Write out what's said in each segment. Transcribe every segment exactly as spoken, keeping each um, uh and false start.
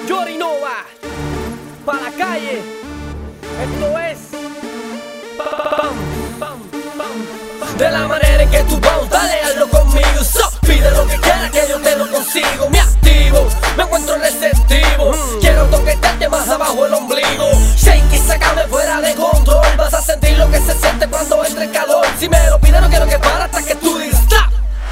Yori Nova, para la calle. Esto es pam, pam, pam. De la manera en que tú vas, dale hazlo conmigo. So, pide lo que quieras que yo te lo consigo. Me activo, me encuentro receptivo. mm. Quiero toquetarte más abajo el ombligo. Shake y sácame fuera de control. Vas a sentir lo que se siente cuando entre el calor. Si me lo pides no quiero que para hasta que tú digas stop.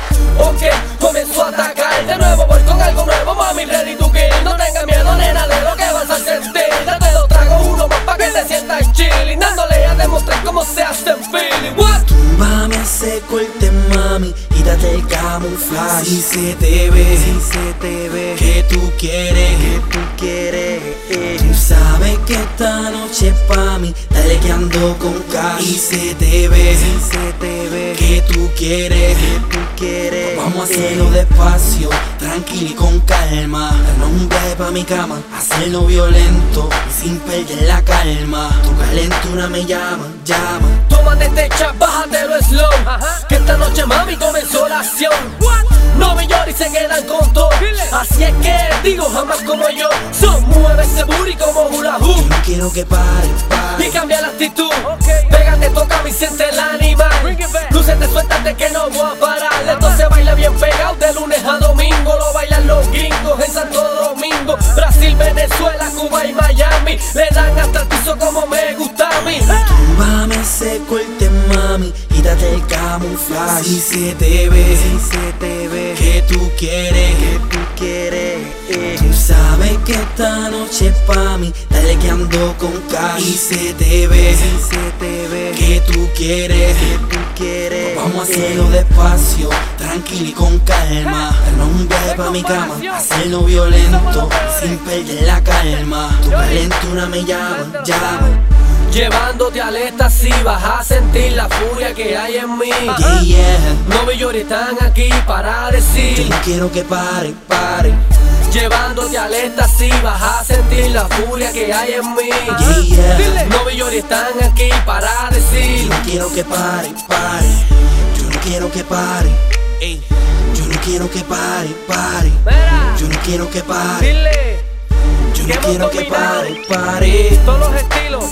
Ok, comienzo a atacar de nuevo, voy con algo nuevo, mami, ready to kill. No tengas miedo, nena, de lo que vas a sentir. Date lo trago uno más pa' que te sientas chilling, dándole a demostrar cómo se hace el feeling. What? Túmbame ese corte, mami, quítate el camuflaje. Si se te ve, si se te ve, que tú quieres, que tú quieres. Eh. Tú sabes que esta noche es pa' mí, dale que ando con cash. Si se te ve, si se te ve, que tú quieres, que tú quieres. Vamos a hacerlo despacio, tranquilo y con calma. Darnos un viaje pa' mi cama, hacerlo violento y sin perder la calma. Tu calentura me llama, llama. Tómate este chat, bájatelo slow. Ajá. Que esta noche, mami, comenzó la acción. What? No me llores y se quedan con todo. Así es que digo, jamás como yo. So, mueve ese booty como hula hoop. Yo no quiero que pare, pare. Y cambia la actitud. Okay. Pégate, toca y siente el animal. Lúcete, suéltate que no voy a parar. Esto se baila bien pegado de lunes a domingo. Lo bailan los gringos en Santo Domingo, Brasil, Venezuela, Cuba y Miami. Le dan hasta el piso como me gusta a mí. Túmbame ese corte, mami, quítate el camuflaje. Si se te ve, si se te ve, que tú quieres, que tú quieres. Eh. Tú sabes que esta noche es pa' mí, dale que ando con cash. Si se te ve, si se te ve, que tú quieres, que tú quieres. Vamos a hacerlo despacio, tranquilo y con calma. Darnos un viaje pa' mi cama, hacerlo violento sin perder la calma. Tu calentura me llama, llama. Llevándote al éxtasis, vas a sentir la furia que hay en mí. Yeah, yeah. No me llores, están aquí para decir. Yo no quiero que pare, pare. Llevándote al éxtasis, vas a sentir la furia que hay en mí. Yeah, yeah. No me llores, están aquí para decir. Yo no quiero que pare, pare. Yo no quiero que pare. Ey. Yo no quiero que pare, pare. Mira. Yo no quiero que pare. Dile. Yo que no quiero hemos que dominado pare, pare. todos los estilos.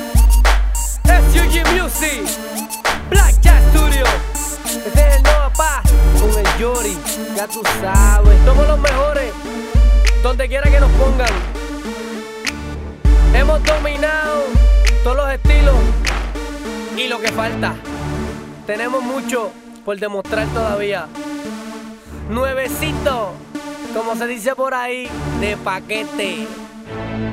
S U G Music, Black Jazz Studio. Este es el Nova Paz con el Yori. Ya tú sabes, somos los mejores donde quiera que nos pongan. Hemos dominado todos los estilos y lo que falta. Tenemos mucho por demostrar todavía. Nuevecito, como se dice por ahí, de paquete.